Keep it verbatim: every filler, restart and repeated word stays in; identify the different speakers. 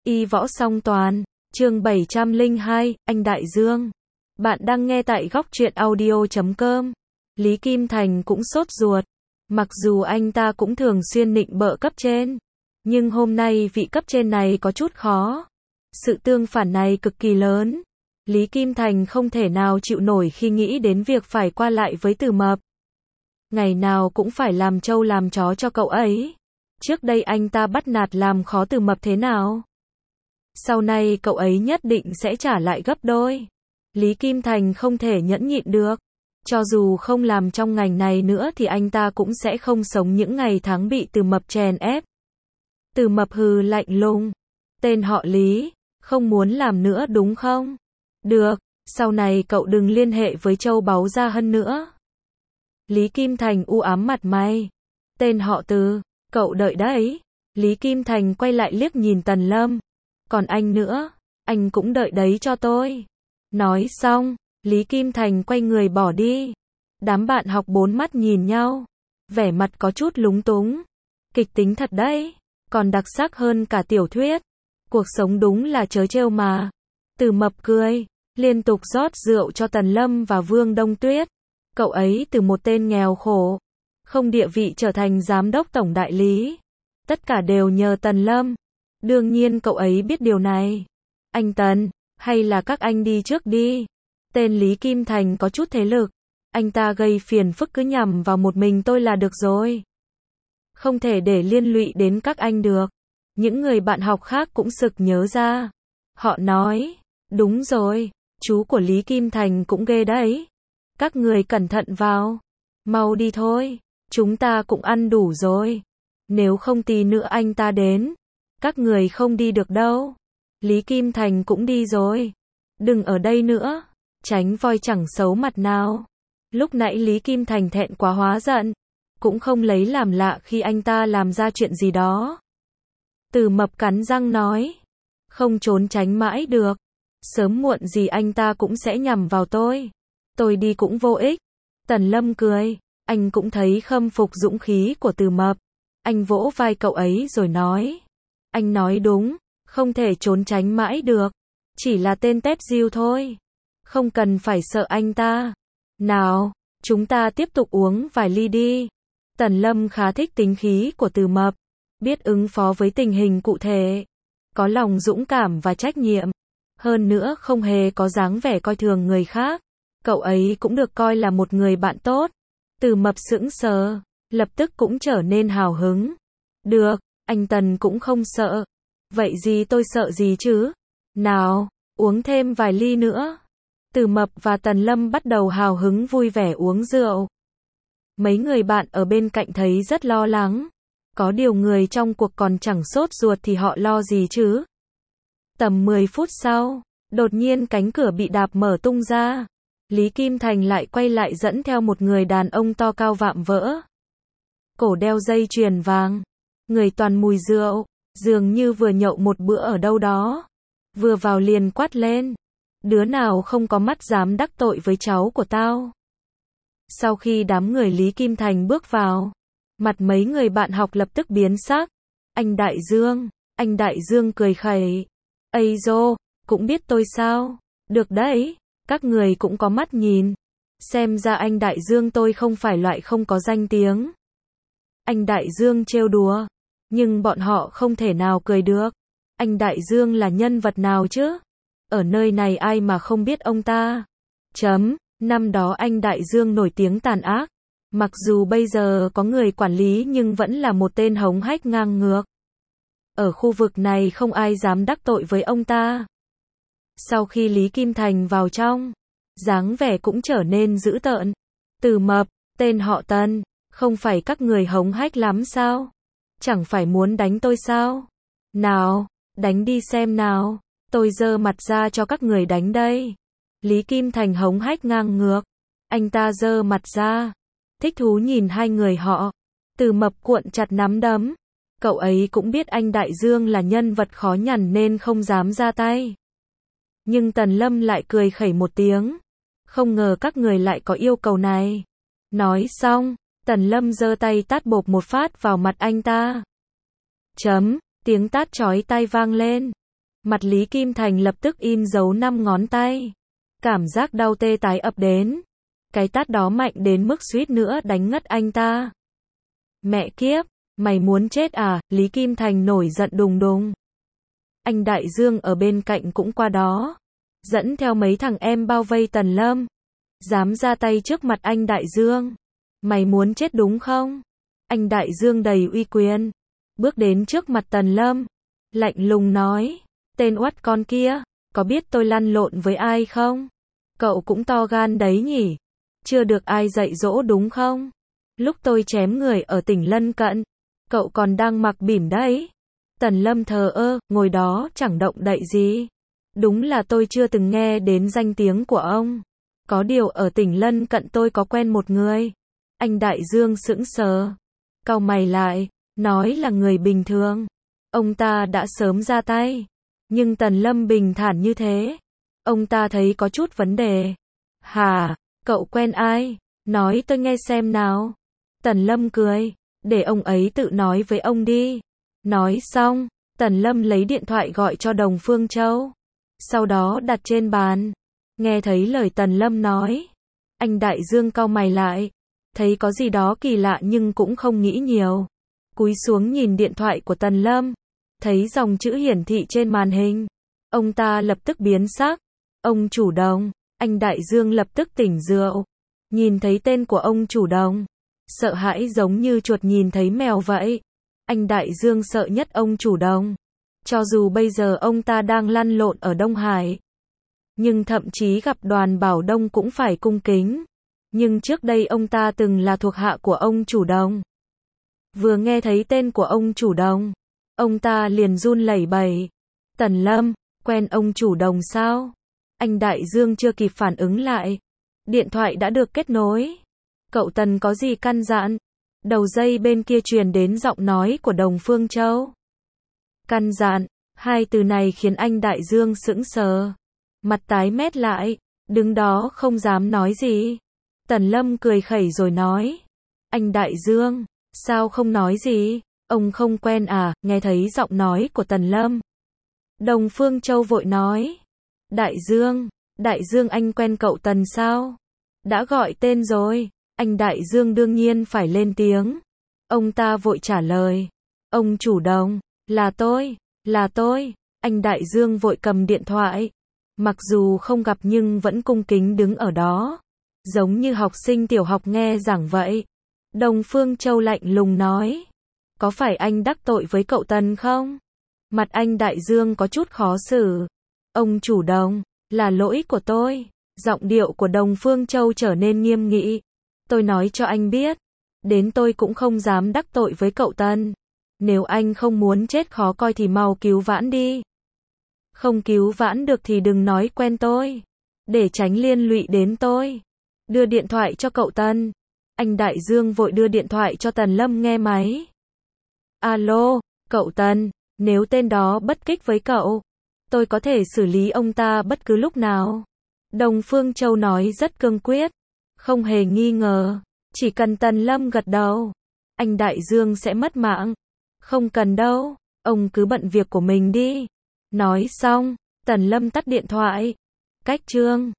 Speaker 1: Y võ song toàn, chương bảy trăm lẻ hai, anh Đại Dương. Bạn đang nghe tại góc truyện audio chấm com. Lý Kim Thành cũng sốt ruột. Mặc dù anh ta cũng thường xuyên nịnh bợ cấp trên, nhưng hôm nay vị cấp trên này có chút khó. Sự tương phản này cực kỳ lớn. Lý Kim Thành không thể nào chịu nổi khi nghĩ đến việc phải qua lại với Từ Mập. Ngày nào cũng phải làm trâu làm chó cho cậu ấy. Trước đây anh ta bắt nạt làm khó Từ Mập thế nào? Sau này cậu ấy nhất định sẽ trả lại gấp đôi. Lý Kim Thành không thể nhẫn nhịn được. Cho dù không làm trong ngành này nữa thì anh ta cũng sẽ không sống những ngày tháng bị Từ Mập chèn ép. Từ Mập hừ lạnh lùng. Tên họ Lý, không muốn làm nữa đúng không? Được, sau này cậu đừng liên hệ với Châu Báu Gia Hân nữa. Lý Kim Thành u ám mặt mày. Tên họ Từ, cậu đợi đấy. Lý Kim Thành quay lại liếc nhìn Tần Lâm. Còn anh nữa, anh cũng đợi đấy cho tôi. Nói xong, Lý Kim Thành quay người bỏ đi. Đám bạn học bốn mắt nhìn nhau, vẻ mặt có chút lúng túng. Kịch tính thật đấy, còn đặc sắc hơn cả tiểu thuyết. Cuộc sống đúng là trớ trêu mà. Từ Mập cười, liên tục rót rượu cho Tần Lâm và Vương Đông Tuyết. Cậu ấy từ một tên nghèo khổ, không địa vị trở thành giám đốc tổng đại lý. Tất cả đều nhờ Tần Lâm. Đương nhiên cậu ấy biết điều này. Anh Tần, hay là các anh đi trước đi. Tên Lý Kim Thành có chút thế lực. Anh ta gây phiền phức cứ nhằm vào một mình tôi là được rồi. Không thể để liên lụy đến các anh được. Những người bạn học khác cũng sực nhớ ra. Họ nói, đúng rồi, chú của Lý Kim Thành cũng ghê đấy. Các người cẩn thận vào. Mau đi thôi, chúng ta cũng ăn đủ rồi. Nếu không tí nữa anh ta đến, các người không đi được đâu. Lý Kim Thành cũng đi rồi. Đừng ở đây nữa. Tránh voi chẳng xấu mặt nào. Lúc nãy Lý Kim Thành thẹn quá hóa giận. Cũng không lấy làm lạ khi anh ta làm ra chuyện gì đó. Từ Mập cắn răng nói. Không trốn tránh mãi được. Sớm muộn gì anh ta cũng sẽ nhằm vào tôi. Tôi đi cũng vô ích. Tần Lâm cười. Anh cũng thấy khâm phục dũng khí của Từ Mập. Anh vỗ vai cậu ấy rồi nói. Anh nói đúng. Không thể trốn tránh mãi được. Chỉ là tên tép diêu thôi. Không cần phải sợ anh ta. Nào, chúng ta tiếp tục uống vài ly đi. Tần Lâm khá thích tính khí của Từ Mập. Biết ứng phó với tình hình cụ thể. Có lòng dũng cảm và trách nhiệm. Hơn nữa không hề có dáng vẻ coi thường người khác. Cậu ấy cũng được coi là một người bạn tốt. Từ Mập sững sờ, lập tức cũng trở nên hào hứng. Được, anh Tần cũng không sợ. Vậy gì tôi sợ gì chứ? Nào, uống thêm vài ly nữa. Từ Mập và Tần Lâm bắt đầu hào hứng vui vẻ uống rượu. Mấy người bạn ở bên cạnh thấy rất lo lắng. Có điều người trong cuộc còn chẳng sốt ruột thì họ lo gì chứ? Tầm mười phút sau, đột nhiên cánh cửa bị đạp mở tung ra. Lý Kim Thành lại quay lại dẫn theo một người đàn ông to cao vạm vỡ. Cổ đeo dây chuyền vàng. Người toàn mùi rượu. Dường như vừa nhậu một bữa ở đâu đó. Vừa vào liền quát lên. Đứa nào không có mắt dám đắc tội với cháu của tao. Sau khi đám người Lý Kim Thành bước vào, mặt mấy người bạn học lập tức biến sắc. Anh Đại Dương, anh Đại Dương cười khẩy. Ây dô, cũng biết tôi sao? Được đấy, các người cũng có mắt nhìn. Xem ra anh Đại Dương tôi không phải loại không có danh tiếng. Anh Đại Dương trêu đùa. Nhưng bọn họ không thể nào cười được. Anh Đại Dương là nhân vật nào chứ? Ở nơi này ai mà không biết ông ta? Chấm, năm đó anh Đại Dương nổi tiếng tàn ác. Mặc dù bây giờ có người quản lý nhưng vẫn là một tên hống hách ngang ngược. Ở khu vực này không ai dám đắc tội với ông ta. Sau khi Lý Kim Thành vào trong, dáng vẻ cũng trở nên dữ tợn. Từ Mập, tên họ Tần, không phải các người hống hách lắm sao? Chẳng phải muốn đánh tôi sao? Nào, đánh đi xem nào. Tôi giơ mặt ra cho các người đánh đây. Lý Kim Thành hống hách ngang ngược. Anh ta giơ mặt ra. Thích thú nhìn hai người họ. Từ Mập cuộn chặt nắm đấm. Cậu ấy cũng biết anh Đại Dương là nhân vật khó nhằn nên không dám ra tay. Nhưng Tần Lâm lại cười khẩy một tiếng. Không ngờ các người lại có yêu cầu này. Nói xong, Tần Lâm giơ tay tát bộp một phát vào mặt anh ta. Chấm, tiếng tát chói tai vang lên. Mặt Lý Kim Thành lập tức in dấu năm ngón tay. Cảm giác đau tê tái ập đến. Cái tát đó mạnh đến mức suýt nữa đánh ngất anh ta. Mẹ kiếp, mày muốn chết à? Lý Kim Thành nổi giận đùng đùng. Anh Đại Dương ở bên cạnh cũng qua đó, dẫn theo mấy thằng em bao vây Tần Lâm. Dám ra tay trước mặt anh Đại Dương. Mày muốn chết đúng không? Anh Đại Dương đầy uy quyền, bước đến trước mặt Tần Lâm, lạnh lùng nói, tên oắt con kia, có biết tôi lăn lộn với ai không? Cậu cũng to gan đấy nhỉ? Chưa được ai dạy dỗ đúng không? Lúc tôi chém người ở tỉnh lân cận, cậu còn đang mặc bỉm đấy. Tần Lâm thờ ơ, ngồi đó chẳng động đậy gì. Đúng là tôi chưa từng nghe đến danh tiếng của ông. Có điều ở tỉnh lân cận tôi có quen một người. Anh Đại Dương sững sờ, cau mày lại, nói là người bình thường. Ông ta đã sớm ra tay. Nhưng Tần Lâm bình thản như thế. Ông ta thấy có chút vấn đề. Hả, cậu quen ai? Nói tôi nghe xem nào. Tần Lâm cười, để ông ấy tự nói với ông đi. Nói xong, Tần Lâm lấy điện thoại gọi cho Đồng Phương Châu. Sau đó đặt trên bàn. Nghe thấy lời Tần Lâm nói, anh Đại Dương cau mày lại. Thấy có gì đó kỳ lạ nhưng cũng không nghĩ nhiều. Cúi xuống nhìn điện thoại của Tần Lâm. Thấy dòng chữ hiển thị trên màn hình. Ông ta lập tức biến sắc. Ông chủ Đồng. Anh Đại Dương lập tức tỉnh rượu. Nhìn thấy tên của ông chủ Đồng. Sợ hãi giống như chuột nhìn thấy mèo vậy. Anh Đại Dương sợ nhất ông chủ Đồng. Cho dù bây giờ ông ta đang lăn lộn ở Đông Hải. Nhưng thậm chí gặp Đoàn Bảo Đông cũng phải cung kính. Nhưng trước đây ông ta từng là thuộc hạ của ông chủ Đồng. Vừa nghe thấy tên của ông chủ Đồng, ông ta liền run lẩy bẩy. Tần Lâm, quen ông chủ Đồng sao? Anh Đại Dương chưa kịp phản ứng lại. Điện thoại đã được kết nối. Cậu Tần có gì căn dặn? Đầu dây bên kia truyền đến giọng nói của Đồng Phương Châu. Căn dặn, hai từ này khiến anh Đại Dương sững sờ. Mặt tái mét lại, đứng đó không dám nói gì. Tần Lâm cười khẩy rồi nói. Anh Đại Dương, sao không nói gì? Ông không quen à? Nghe thấy giọng nói của Tần Lâm. Đồng Phương Châu vội nói. Đại Dương, Đại Dương anh quen cậu Tần sao? Đã gọi tên rồi. Anh Đại Dương đương nhiên phải lên tiếng. Ông ta vội trả lời. Ông chủ Đồng, là tôi, là tôi. Anh Đại Dương vội cầm điện thoại. Mặc dù không gặp nhưng vẫn cung kính đứng ở đó. Giống như học sinh tiểu học nghe giảng vậy. Đồng Phương Châu lạnh lùng nói. Có phải anh đắc tội với cậu Tần không? Mặt anh Đại Dương có chút khó xử. Ông chủ Đồng, là lỗi của tôi. Giọng điệu của Đồng Phương Châu trở nên nghiêm nghị. Tôi nói cho anh biết. Đến tôi cũng không dám đắc tội với cậu Tần. Nếu anh không muốn chết khó coi thì mau cứu vãn đi. Không cứu vãn được thì đừng nói quen tôi. Để tránh liên lụy đến tôi. Đưa điện thoại cho cậu Tần. Anh Đại Dương vội đưa điện thoại cho Tần Lâm nghe máy. Alo, cậu Tần, nếu tên đó bất kích với cậu, tôi có thể xử lý ông ta bất cứ lúc nào. Đồng Phương Châu nói rất cương quyết, không hề nghi ngờ. Chỉ cần Tần Lâm gật đầu, anh Đại Dương sẽ mất mạng. Không cần đâu, ông cứ bận việc của mình đi. Nói xong, Tần Lâm tắt điện thoại. Cách chương